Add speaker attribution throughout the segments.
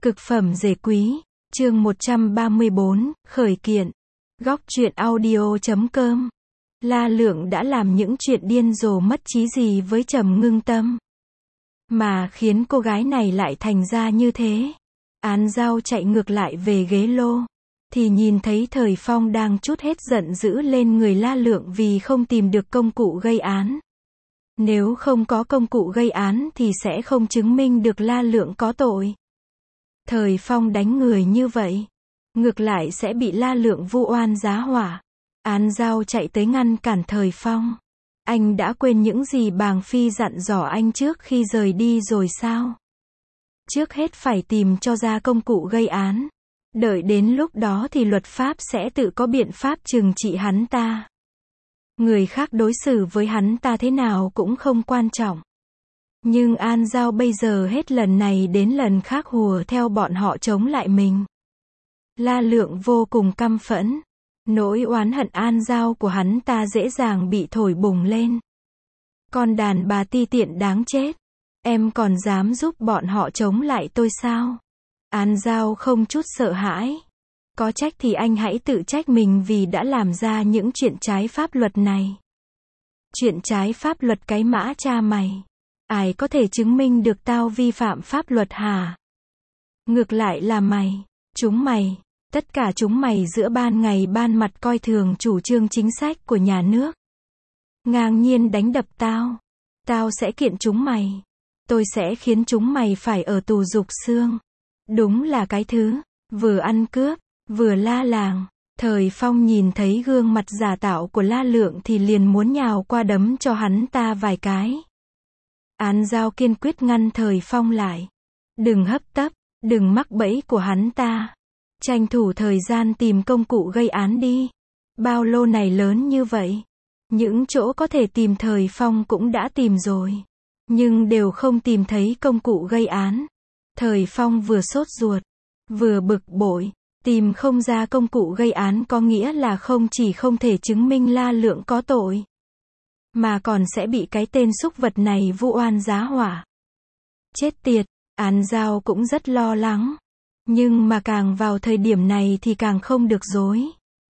Speaker 1: Cực phẩm rể quý, chương 134, khởi kiện. Góc truyện audio.com. La Lượng đã làm những chuyện điên rồ mất trí gì với Trầm Ngưng Tâm, mà khiến cô gái này lại thành ra như thế. Án Giao chạy ngược lại về ghế lô, thì nhìn thấy Thời Phong đang trút hết giận dữ lên người La Lượng vì không tìm được công cụ gây án. Nếu không có công cụ gây án thì sẽ không chứng minh được La Lượng có tội. Thời Phong đánh người như vậy, ngược lại sẽ bị La Lượng vu oan giá họa. Án Giao chạy tới ngăn cản Thời Phong. Anh đã quên những gì Bàng Phi dặn dò anh trước khi rời đi rồi sao? Trước hết phải tìm cho ra công cụ gây án. Đợi đến lúc đó thì luật pháp sẽ tự có biện pháp trừng trị hắn ta. Người khác đối xử với hắn ta thế nào cũng không quan trọng. Nhưng An Giao bây giờ hết lần này đến lần khác hùa theo bọn họ chống lại mình. La Lượng vô cùng căm phẫn. Nỗi oán hận An Giao của hắn ta dễ dàng bị thổi bùng lên. Con đàn bà ti tiện đáng chết. Em còn dám giúp bọn họ chống lại tôi sao? An Giao không chút sợ hãi. Có trách thì anh hãy tự trách mình vì đã làm ra những chuyện trái pháp luật này. Chuyện trái pháp luật cái mã cha mày. Ai có thể chứng minh được tao vi phạm pháp luật hả? Ngược lại là mày, chúng mày, tất cả chúng mày giữa ban ngày ban mặt coi thường chủ trương chính sách của nhà nước. Ngang nhiên đánh đập tao. Tao sẽ kiện chúng mày. Tôi sẽ khiến chúng mày phải ở tù rục xương. Đúng là cái thứ, vừa ăn cướp, vừa la làng. Thời Phong nhìn thấy gương mặt giả tạo của La Lượng thì liền muốn nhào qua đấm cho hắn ta vài cái. Án Giao kiên quyết ngăn Thời Phong lại. Đừng hấp tấp, đừng mắc bẫy của hắn ta. Tranh thủ thời gian tìm công cụ gây án đi. Bao lô này lớn như vậy. Những chỗ có thể tìm Thời Phong cũng đã tìm rồi. Nhưng đều không tìm thấy công cụ gây án. Thời Phong vừa sốt ruột, vừa bực bội. Tìm không ra công cụ gây án có nghĩa là không chỉ không thể chứng minh La Lượng có tội, mà còn sẽ bị cái tên súc vật này vu oan giá họa. Chết tiệt, Án Giao cũng rất lo lắng. Nhưng mà càng vào thời điểm này thì càng không được dối.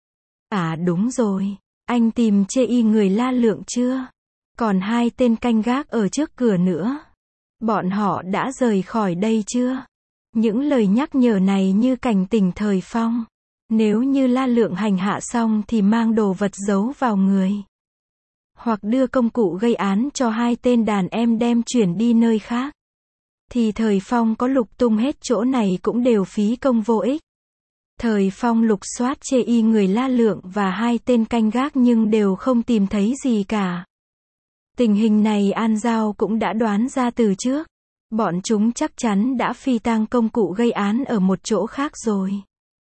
Speaker 1: À đúng rồi, anh tìm chê y người La Lượng chưa? Còn hai tên canh gác ở trước cửa nữa. Bọn họ đã rời khỏi đây chưa? Những lời nhắc nhở này như cảnh tỉnh Thời Phong. Nếu như La Lượng hành hạ xong thì mang đồ vật giấu vào người. Hoặc đưa công cụ gây án cho hai tên đàn em đem chuyển đi nơi khác. Thì Thời Phong có lục tung hết chỗ này cũng đều phí công vô ích. Thời Phong lục soát chê y người La Lượng và hai tên canh gác nhưng đều không tìm thấy gì cả. Tình hình này An Giao cũng đã đoán ra từ trước. Bọn chúng chắc chắn đã phi tang công cụ gây án ở một chỗ khác rồi.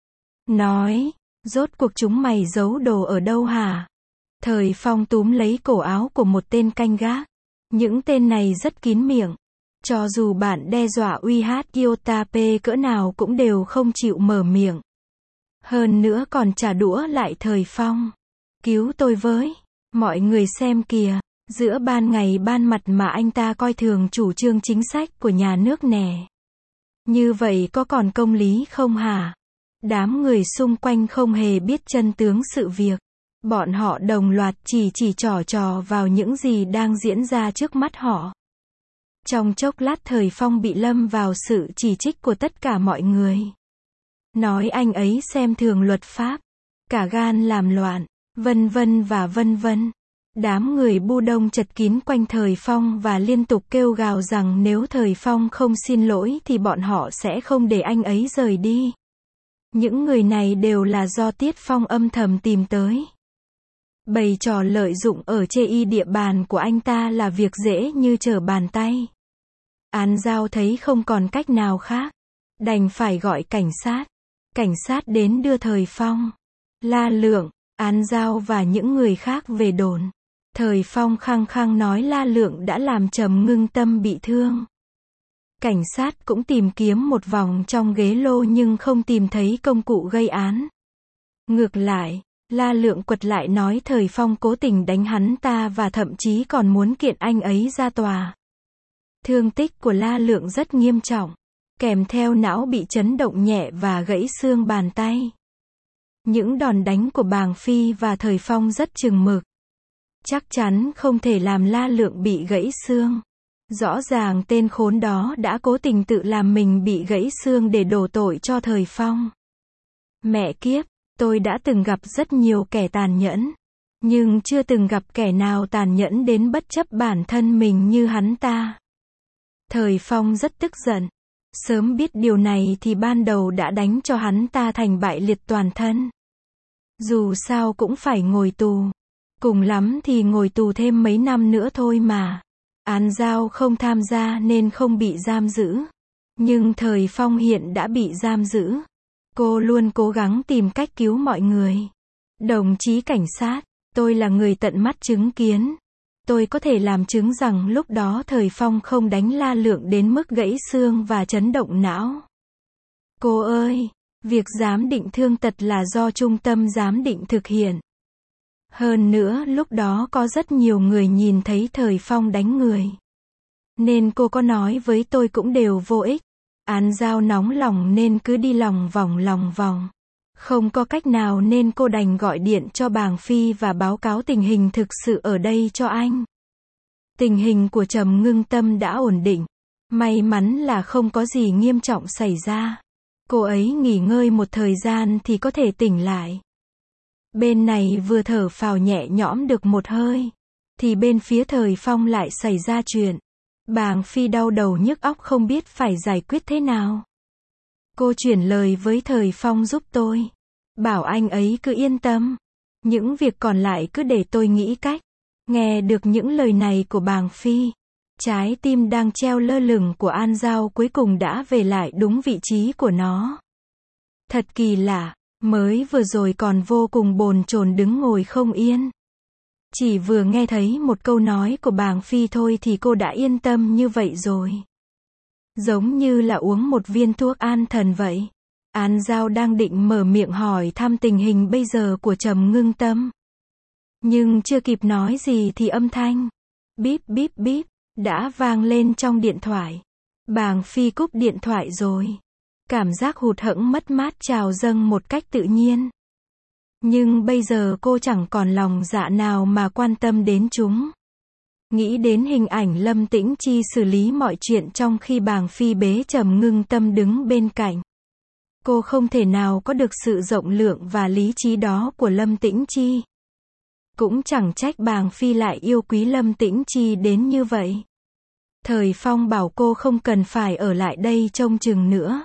Speaker 1: Nói, rốt cuộc chúng mày giấu đồ ở đâu hả? Thời Phong túm lấy cổ áo của một tên canh gác. Những tên này rất kín miệng. Cho dù bạn đe dọa uy hát Yotape cỡ nào cũng đều không chịu mở miệng. Hơn nữa còn trả đũa lại Thời Phong. Cứu tôi với. Mọi người xem kìa. Giữa ban ngày ban mặt mà anh ta coi thường chủ trương chính sách của nhà nước nè. Như vậy có còn công lý không hả? Đám người xung quanh không hề biết chân tướng sự việc. Bọn họ đồng loạt chỉ trò vào những gì đang diễn ra trước mắt họ. Trong chốc lát Thời Phong bị lâm vào sự chỉ trích của tất cả mọi người. Nói anh ấy xem thường luật pháp, cả gan làm loạn, vân vân và vân vân. Đám người bu đông chật kín quanh Thời Phong và liên tục kêu gào rằng nếu Thời Phong không xin lỗi thì bọn họ sẽ không để anh ấy rời đi. Những người này đều là do Tiết Phong âm thầm tìm tới. Bày trò lợi dụng ở chê y địa bàn của anh ta là việc dễ như trở bàn tay. Án Giao thấy không còn cách nào khác, đành phải gọi cảnh sát. Cảnh sát đến đưa Thời Phong, La Lượng, Án Giao và những người khác về đồn. Thời Phong khăng khăng nói La Lượng đã làm Trầm Ngưng Tâm bị thương. Cảnh sát cũng tìm kiếm một vòng trong ghế lô nhưng không tìm thấy công cụ gây án. Ngược lại, La Lượng quật lại nói Thời Phong cố tình đánh hắn ta và thậm chí còn muốn kiện anh ấy ra tòa. Thương tích của La Lượng rất nghiêm trọng. kèm theo não bị chấn động nhẹ và gãy xương bàn tay. Những đòn đánh của Bàng Phi và Thời Phong rất chừng mực. Chắc chắn không thể làm La Lượng bị gãy xương. Rõ ràng tên khốn đó đã cố tình tự làm mình bị gãy xương để đổ tội cho Thời Phong. Mẹ kiếp, tôi đã từng gặp rất nhiều kẻ tàn nhẫn, nhưng chưa từng gặp kẻ nào tàn nhẫn đến bất chấp bản thân mình như hắn ta. Thời Phong rất tức giận. Sớm biết điều này thì ban đầu đã đánh cho hắn ta thành bại liệt toàn thân. Dù sao cũng phải ngồi tù. Cùng lắm thì ngồi tù thêm mấy năm nữa thôi mà. Án Giao không tham gia nên không bị giam giữ. Nhưng Thời Phong hiện đã bị giam giữ. Cô luôn cố gắng tìm cách cứu mọi người. Đồng chí cảnh sát, tôi là người tận mắt chứng kiến. Tôi có thể làm chứng rằng lúc đó Thời Phong không đánh La Lượng đến mức gãy xương và chấn động não. Cô ơi, việc giám định thương tật là do trung tâm giám định thực hiện. Hơn nữa lúc đó có rất nhiều người nhìn thấy Thời Phong đánh người. Nên cô có nói với tôi cũng đều vô ích. Án Giao nóng lòng nên cứ đi lòng vòng. Không có cách nào nên cô đành gọi điện cho Bàng Phi và báo cáo tình hình thực sự ở đây cho anh. Tình hình của Trầm Ngưng Tâm đã ổn định. May mắn là không có gì nghiêm trọng xảy ra. Cô ấy nghỉ ngơi một thời gian thì có thể tỉnh lại. Bên này vừa thở phào nhẹ nhõm được một hơi, thì bên phía Thời Phong lại xảy ra chuyện. Bàng Phi đau đầu nhức óc không biết phải giải quyết thế nào. Cô chuyển lời với Thời Phong giúp tôi. Bảo anh ấy cứ yên tâm. Những việc còn lại cứ để tôi nghĩ cách. Nghe được những lời này của Bàng Phi, trái tim đang treo lơ lửng của An Giao cuối cùng đã về lại đúng vị trí của nó. Thật kỳ lạ, mới vừa rồi còn vô cùng bồn chồn đứng ngồi không yên. Chỉ vừa nghe thấy một câu nói của Bàng Phi thôi thì cô đã yên tâm như vậy rồi. Giống như là uống một viên thuốc an thần vậy. An Giao đang định mở miệng hỏi thăm tình hình bây giờ của Trầm Ngưng Tâm. Nhưng chưa kịp nói gì thì âm thanh bíp bíp bíp đã vang lên trong điện thoại. Bàng Phi cúp điện thoại rồi. Cảm giác hụt hẫng mất mát trào dâng một cách tự nhiên. Nhưng bây giờ cô chẳng còn lòng dạ nào mà quan tâm đến chúng. Nghĩ đến hình ảnh Lâm Tĩnh Chi xử lý mọi chuyện trong khi Bàng Phi bế Trầm Ngưng Tâm đứng bên cạnh. Cô không thể nào có được sự rộng lượng và lý trí đó của Lâm Tĩnh Chi. Cũng chẳng trách Bàng Phi lại yêu quý Lâm Tĩnh Chi đến như vậy. Thời Phong bảo cô không cần phải ở lại đây trông chừng nữa.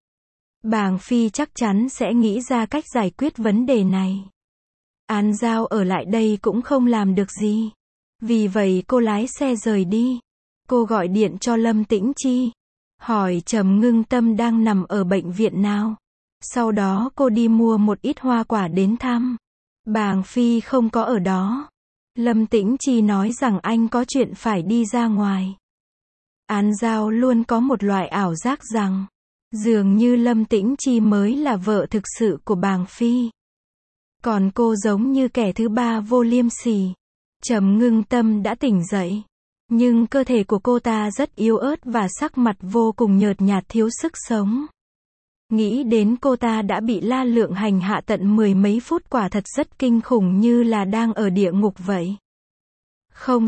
Speaker 1: Bàng Phi chắc chắn sẽ nghĩ ra cách giải quyết vấn đề này. An Giao ở lại đây cũng không làm được gì. Vì vậy cô lái xe rời đi. Cô gọi điện cho Lâm Tĩnh Chi. Hỏi Trầm Ngưng Tâm đang nằm ở bệnh viện nào. Sau đó cô đi mua một ít hoa quả đến thăm. Bàng Phi không có ở đó. Lâm Tĩnh Chi nói rằng anh có chuyện phải đi ra ngoài. An Giao luôn có một loại ảo giác rằng dường như Lâm Tĩnh Chi mới là vợ thực sự của Bàng Phi. Còn cô giống như kẻ thứ ba vô liêm sỉ. Trầm Ngưng Tâm đã tỉnh dậy. Nhưng cơ thể của cô ta rất yếu ớt và sắc mặt vô cùng nhợt nhạt thiếu sức sống. Nghĩ đến cô ta đã bị La Lượng hành hạ tận 10 mấy phút quả thật rất kinh khủng như là đang ở địa ngục vậy. Không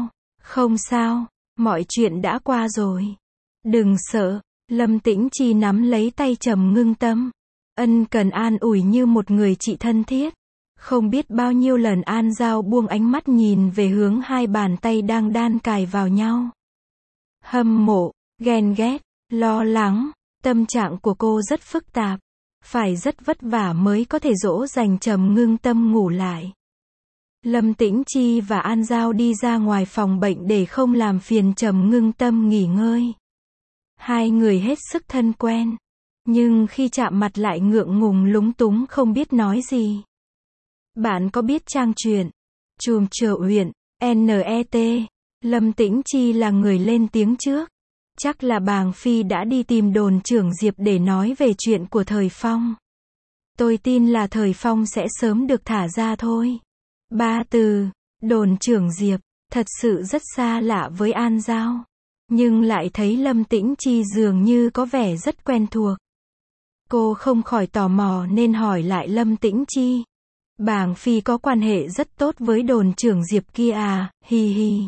Speaker 1: sao, mọi chuyện đã qua rồi. Đừng sợ, Lâm Tĩnh Chi nắm lấy tay Trầm Ngưng Tâm. Ân cần an ủi như một người chị thân thiết. Không biết bao nhiêu lần An Giao buông ánh mắt nhìn về hướng hai bàn tay đang đan cài vào nhau. Hâm mộ, ghen ghét, lo lắng, tâm trạng của cô rất phức tạp. Phải rất vất vả mới có thể dỗ dành Trầm Ngưng Tâm ngủ lại. Lâm Tĩnh Chi và An Giao đi ra ngoài phòng bệnh để không làm phiền Trầm Ngưng Tâm nghỉ ngơi. Hai người hết sức thân quen. Nhưng khi chạm mặt lại ngượng ngùng lúng túng không biết nói gì. Bạn có biết trang truyện Chùm Chợ Uyển NET, Lâm Tĩnh Chi là người lên tiếng trước. Chắc là Bàng Phi đã đi tìm đồn trưởng Diệp để nói về chuyện của Thời Phong. Tôi tin là Thời Phong sẽ sớm được thả ra thôi. Ba từ, đồn trưởng Diệp, thật sự rất xa lạ với An Giao. nhưng lại thấy Lâm Tĩnh Chi dường như có vẻ rất quen thuộc. Cô không khỏi tò mò nên hỏi lại Lâm Tĩnh Chi. Bàng Phi có quan hệ rất tốt với đồn trưởng Diệp kia à, hi hi.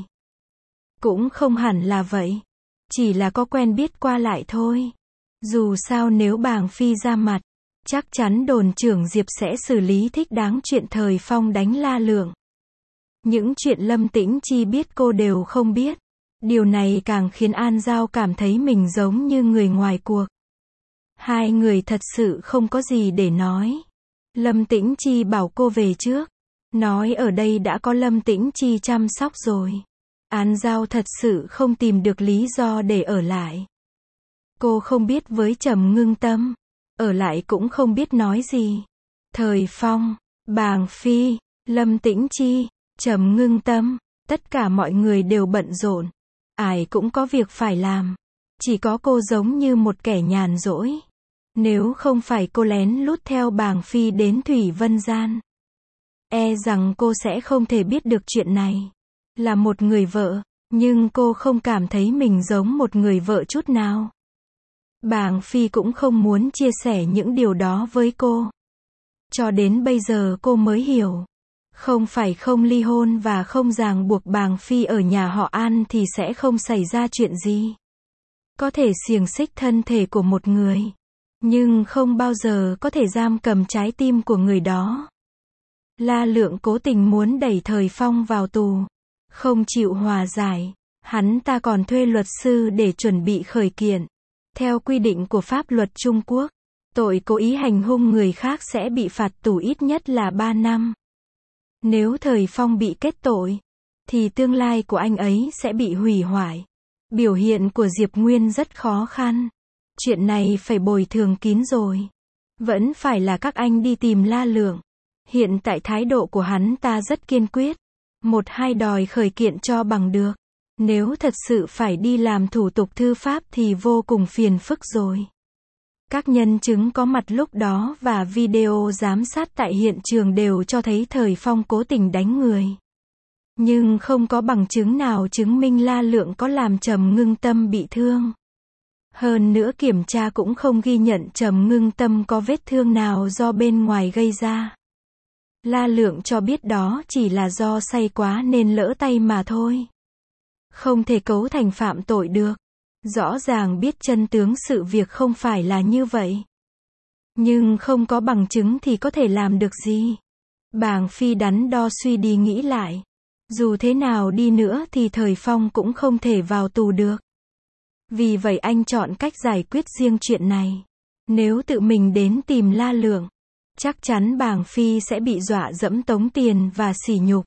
Speaker 1: Cũng không hẳn là vậy. Chỉ là có quen biết qua lại thôi. Dù sao nếu Bàng Phi ra mặt, chắc chắn đồn trưởng Diệp sẽ xử lý thích đáng chuyện Thời Phong đánh La Lượng. Những chuyện Lâm Tĩnh Chi biết cô đều không biết. Điều này càng khiến An Giao cảm thấy mình giống như người ngoài cuộc. Hai người thật sự không có gì để nói. Lâm Tĩnh Chi bảo cô về trước. Nói ở đây đã có Lâm Tĩnh Chi chăm sóc rồi. An Giao thật sự không tìm được lý do để ở lại. Cô không biết với Trầm Ngưng Tâm. Ở lại cũng không biết nói gì. Thời Phong, Bàng Phi, Lâm Tĩnh Chi, Trầm Ngưng Tâm, tất cả mọi người đều bận rộn. Ai cũng có việc phải làm. Chỉ có cô giống như một kẻ nhàn rỗi. Nếu không phải cô lén lút theo Bàng Phi đến Thủy Vân Gian, e rằng cô sẽ không thể biết được chuyện này. Là một người vợ, nhưng cô không cảm thấy mình giống một người vợ chút nào. Bàng Phi cũng không muốn chia sẻ những điều đó với cô. Cho đến bây giờ cô mới hiểu. Không phải không ly hôn và không ràng buộc Bàng Phi ở nhà họ An thì sẽ không xảy ra chuyện gì. Có thể xiềng xích thân thể của một người, nhưng không bao giờ có thể giam cầm trái tim của người đó. La Lượng cố tình muốn đẩy Thời Phong vào tù, không chịu hòa giải. Hắn ta còn thuê luật sư để chuẩn bị khởi kiện. Theo quy định của pháp luật Trung Quốc, tội cố ý hành hung người khác sẽ bị phạt tù ít nhất là 3 năm. Nếu Thời Phong bị kết tội, thì tương lai của anh ấy sẽ bị hủy hoại. Biểu hiện của Diệp Nguyên rất khó khăn. Chuyện này phải bồi thường kín rồi. Vẫn phải là các anh đi tìm La Lượng. Hiện tại thái độ của hắn ta rất kiên quyết. Một hai đòi khởi kiện cho bằng được. Nếu thật sự phải đi làm thủ tục thư pháp thì vô cùng phiền phức rồi. Các nhân chứng có mặt lúc đó và video giám sát tại hiện trường đều cho thấy Thời Phong cố tình đánh người. Nhưng không có bằng chứng nào chứng minh La Lượng có làm Trầm Ngưng Tâm bị thương. Hơn nữa kiểm tra cũng không ghi nhận Trầm Ngưng Tâm có vết thương nào do bên ngoài gây ra. La Lượng cho biết đó chỉ là do say quá nên lỡ tay mà thôi. Không thể cấu thành phạm tội được. Rõ ràng biết chân tướng sự việc không phải là như vậy. Nhưng không có bằng chứng thì có thể làm được gì. Bàng Phi đắn đo suy đi nghĩ lại. Dù thế nào đi nữa thì Thời Phong cũng không thể vào tù được. Vì vậy anh chọn cách giải quyết riêng chuyện này. Nếu tự mình đến tìm La Lượng, chắc chắn Bàng Phi sẽ bị dọa dẫm tống tiền và sỉ nhục.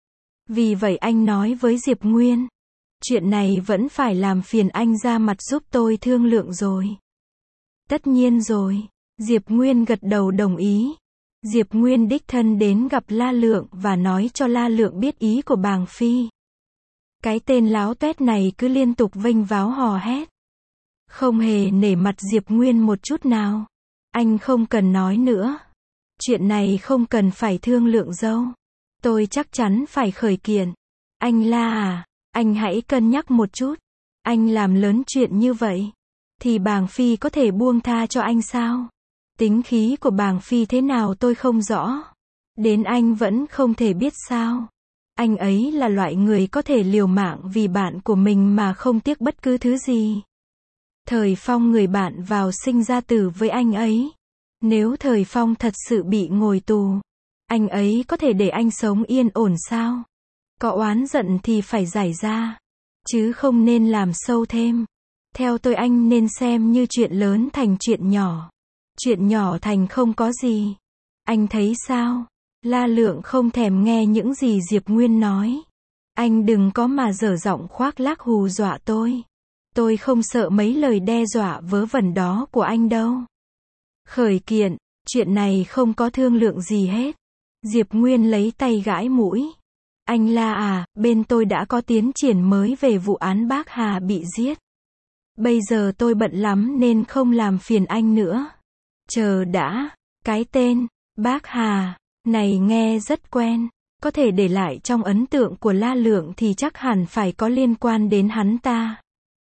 Speaker 1: Vì vậy anh nói với Diệp Nguyên. Chuyện này vẫn phải làm phiền anh ra mặt giúp tôi thương lượng rồi. Tất nhiên rồi. Diệp Nguyên gật đầu đồng ý. Diệp Nguyên đích thân đến gặp La Lượng và nói cho La Lượng biết ý của Bàng Phi. Cái tên láo tuét này cứ liên tục vênh váo hò hét. Không hề nể mặt Diệp Nguyên một chút nào. Anh không cần nói nữa. Chuyện này không cần phải thương lượng đâu. Tôi chắc chắn phải khởi kiện. Anh La à, anh hãy cân nhắc một chút. Anh làm lớn chuyện như vậy, thì Bàng Phi có thể buông tha cho anh sao? Tính khí của Bàng Phi thế nào tôi không rõ. Đến anh vẫn không thể biết sao? Anh ấy là loại người có thể liều mạng vì bạn của mình mà không tiếc bất cứ thứ gì. Thời Phong người bạn vào sinh ra tử với anh ấy. Nếu Thời Phong thật sự bị ngồi tù, anh ấy có thể để anh sống yên ổn sao? Có oán giận thì phải giải ra, chứ không nên làm sâu thêm. Theo tôi anh nên xem như chuyện lớn thành chuyện nhỏ. Chuyện nhỏ thành không có gì. Anh thấy sao? La Lượng không thèm nghe những gì Diệp Nguyên nói. Anh đừng có mà dở giọng khoác lác hù dọa tôi. Tôi không sợ mấy lời đe dọa vớ vẩn đó của anh đâu. Khởi kiện, chuyện này không có thương lượng gì hết. Diệp Nguyên lấy tay gãi mũi. Anh La à, bên tôi đã có tiến triển mới về vụ án bác Hà bị giết. Bây giờ tôi bận lắm nên không làm phiền anh nữa. Chờ đã, cái tên bác Hà này nghe rất quen, có thể để lại trong ấn tượng của La Lượng thì chắc hẳn phải có liên quan đến hắn ta.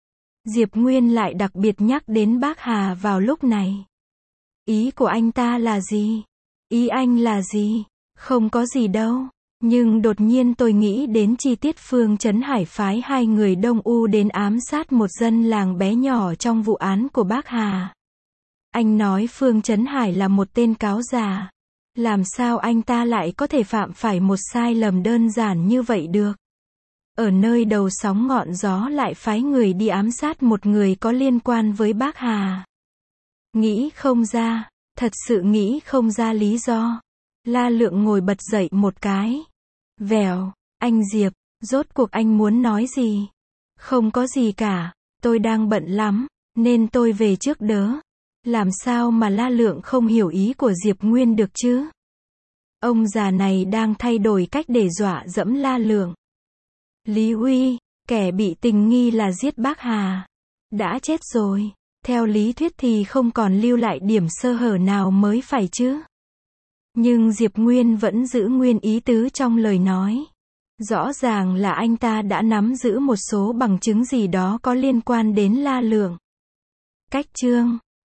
Speaker 1: Diệp Nguyên lại đặc biệt nhắc đến bác Hà vào lúc này. Ý của anh ta là gì? Ý anh là gì? Không có gì đâu. Nhưng đột nhiên tôi nghĩ đến chi tiết Phương Chấn Hải phái 2 người Đông U đến ám sát một dân làng bé nhỏ trong vụ án của bác Hà. Anh nói Phương Chấn Hải là một tên cáo già. Làm sao anh ta lại có thể phạm phải một sai lầm đơn giản như vậy được? Ở nơi đầu sóng ngọn gió lại phái người đi ám sát một người có liên quan với bác Hà. Nghĩ không ra, thật sự nghĩ không ra lý do. La Lượng ngồi bật dậy một cái. Vèo, anh Diệp, rốt cuộc anh muốn nói gì? Không có gì cả, tôi đang bận lắm, nên tôi về trước đớ. Làm sao mà La Lượng không hiểu ý của Diệp Nguyên được chứ? Ông già này đang thay đổi cách để dọa dẫm La Lượng. Lý Uy, kẻ bị tình nghi là giết bác Hà, đã chết rồi. Theo lý thuyết thì không còn lưu lại điểm sơ hở nào mới phải chứ. Nhưng Diệp Nguyên vẫn giữ nguyên ý tứ trong lời nói. Rõ ràng là anh ta đã nắm giữ một số bằng chứng gì đó có liên quan đến La Lượng. Cách chương